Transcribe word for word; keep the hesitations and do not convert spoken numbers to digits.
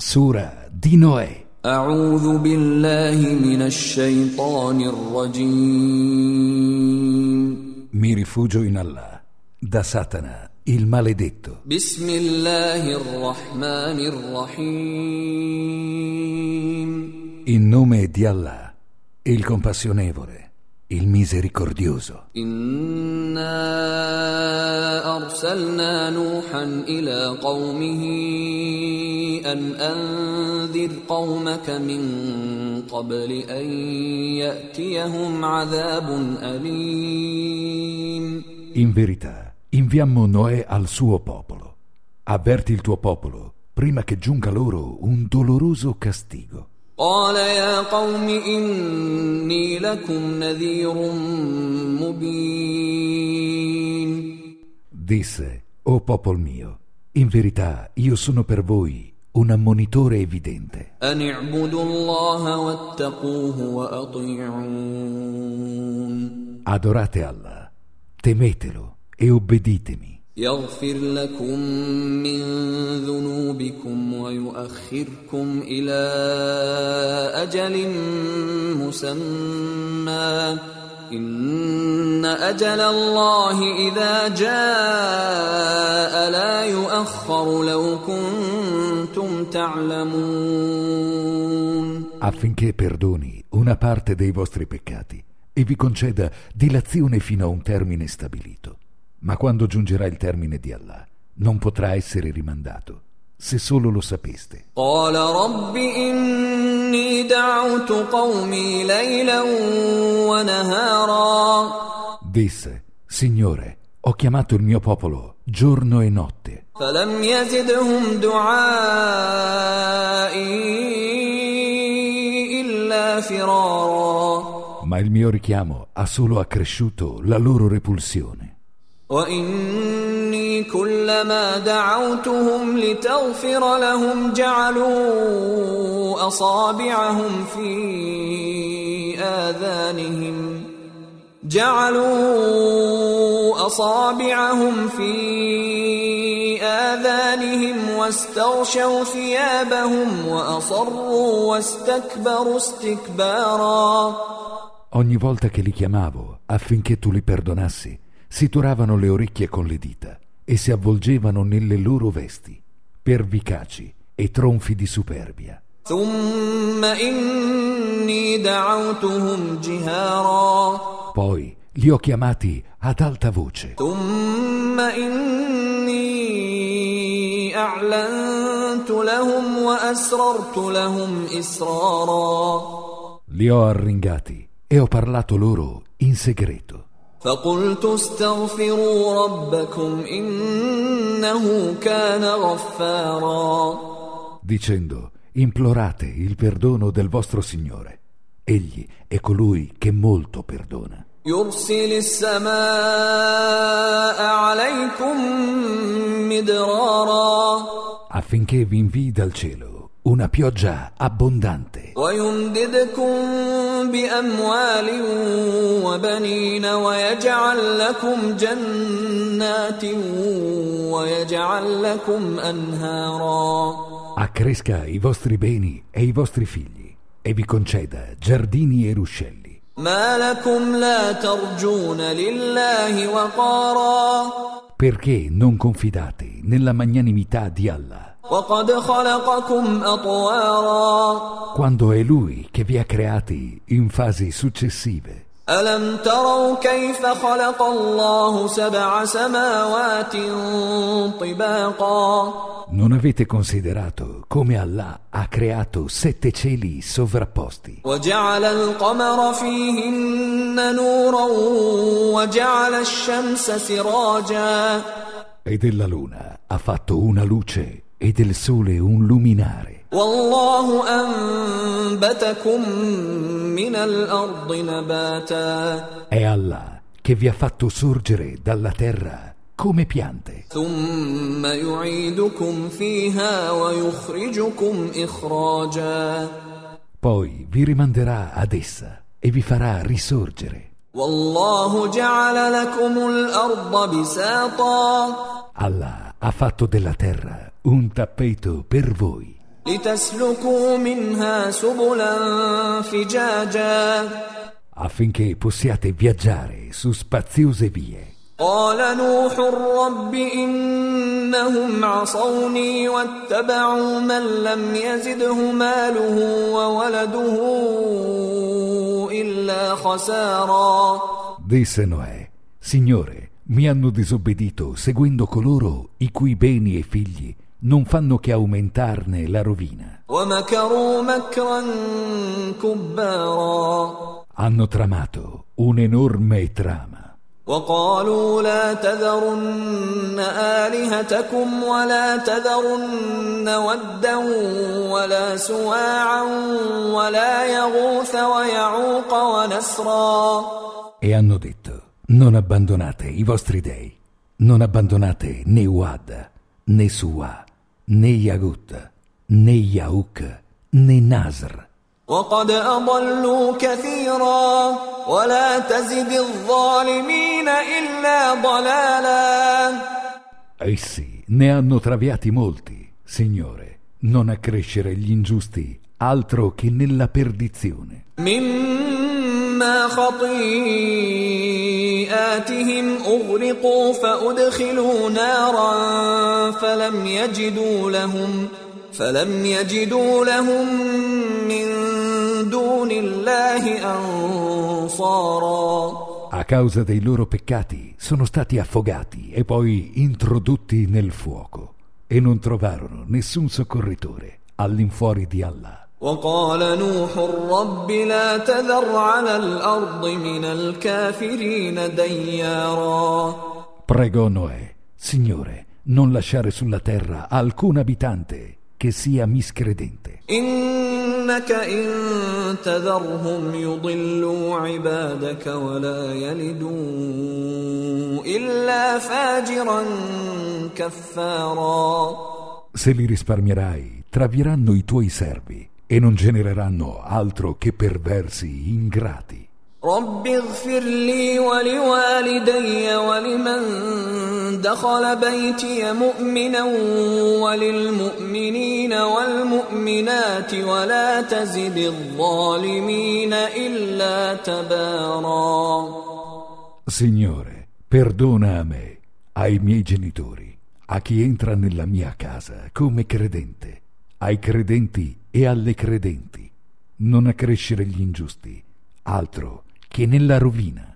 Sura di Noè. أعوذ بالله من الشيطان الرجيم. Mi rifugio in Allah, da Satana, il maledetto. بسم الله الرحمن الرحيم. In nome di Allah, il compassionevole, il misericordioso. إنا أرسلنا نوحا إلى قومه أن أنذر قومك من قبل أن يأتيهم عذاب أليم. In verità, inviammo Noè al suo popolo. Avverti il tuo popolo prima che giunga loro un doloroso castigo. قال يا قوم إني لكم نذير مبين. Disse: O popolo mio, in verità io sono per voi un ammonitore evidente. أن اعبدوا الله واتقوه وأطيعون. Adorate Allah, temetelo e obbeditemi. يغفر لكم من ذنوبكم ويؤخركم إلى أجل مسمى إن أجل الله إذا جاء لا يؤخر لو كنتم تعلمون. Affinché perdoni una parte dei vostri peccati e vi conceda dilazione fino a un termine stabilito. Ma quando giungerà il termine di Allah, non potrà essere rimandato, se solo lo sapeste. قال رب إني دعوت قومي ليلا ونهارا. Disse: Signore, ho chiamato il mio popolo giorno e notte. فلم يزدهم دعائي إلا فرارا. Ma il mio richiamo ha solo accresciuto la loro repulsione. وإني كلما دعوتهم لتغفر لهم جعلوا أصابعهم في آذانهم جعلوا أصابعهم في آذانهم واستغشوا ثيابهم وأصروا واستكبروا استكبارا. Ogni volta che li chiamavo affinché tu li perdonassi, si turavano le orecchie con le dita e si avvolgevano nelle loro vesti, pervicaci e tronfi di superbia. ثم إني دعوتهم جهارا. Poi li ho chiamati ad alta voce. ثم إني أعلنت لهم وأسررت لهم إسرارا. Li ho arringati e ho parlato loro in segreto. فقلت استغفروا ربكم إنه كان غفارا. Dicendo: implorate il perdono del vostro Signore. Egli è colui che molto perdona. يرسل السماء عليكم مدرارا. Affinché vi invii dal cielo una pioggia abbondante. ويمددكم بأموال وبنين ويجعل لكم جنات ويجعل لكم أنهارا. Accresca i vostri beni e i vostri figli e vi conceda giardini e ruscelli. ما لكم لا ترجون لله وقارا. Perché non confidate nella magnanimità di Allah, وقد خلقكم أطوارا. quando è Lui che vi ha creati in fasi successive? ألم تروا كيف خلق الله سبع سماوات طباقا. Non avete considerato come Allah ha creato sette cieli sovrapposti وجعل القمر فيهن نورا وجعل الشمس سراجا. e della luna ha fatto una luce e del sole un luminare. والله أنبتكم من الأرض نباتا. È Allah che vi ha fatto sorgere dalla terra come piante. ثم يعيدكم فيها ويخرجكم إخراجا. Poi vi rimanderà ad essa e vi farà risorgere. والله جعل لكم الأرض بساطا. Allah ha fatto della terra un tappeto per voi. لتسلكوا منها سبلا فجاجا affinché possiate viaggiare su spaziose vie. قال نوح رب إنهم عصوني واتبعوا من لم يزده ماله وولده إلا خسارا. Disse Noè: Signore, mi hanno disobbedito seguendo coloro i cui beni e figli non fanno che aumentarne la rovina. ومكروا مكرا كبارا. Hanno tramato un'enorme trama. وقالوا لا تذرن آلهتكم ولا تذرن ودا ولا سواعا ولا يغوث ويعوق ونسرا. E hanno detto: non abbandonate i vostri dei, non abbandonate né Wad, né Suwa, né Yagut, né Yauk, né Nasr. وقد أضلوا كثيرا ولا تزد الظالمين إلا ضلالا. Essi ne hanno traviati molti, Signore, non accrescere gli ingiusti altro che nella perdizione. مما خطيئاتهم أغرقوا فأدخلوا نارا فلم يجدوا لهم فلم يجدوا لهم من دون الله أنصارا. A causa dei loro peccati sono stati affogati e poi introdotti nel fuoco e non trovarono nessun soccorritore all'infuori di Allah. وقال نوح رب لا تذر على الأرض من الكافرين ديارا. Pregò Noè: Signore, non lasciare sulla terra alcun abitante che sia miscredente. إنك إن تذرهم يضلوا عبادك ولا يلدوا إلا فاجرا كفارا. Se li risparmierai, traviranno i tuoi servi e non genereranno altro che perversi ingrati. رب اغفر لي ولوالدي ولمن دخل بيتي مؤمنا وللمؤمنين والمؤمنات ولا تزد الظالمين إلا تبارا. Signore, perdona a me, ai miei genitori, a chi entra nella mia casa come credente, ai credenti e alle credenti, non accrescere gli ingiusti, altro che nella rovina.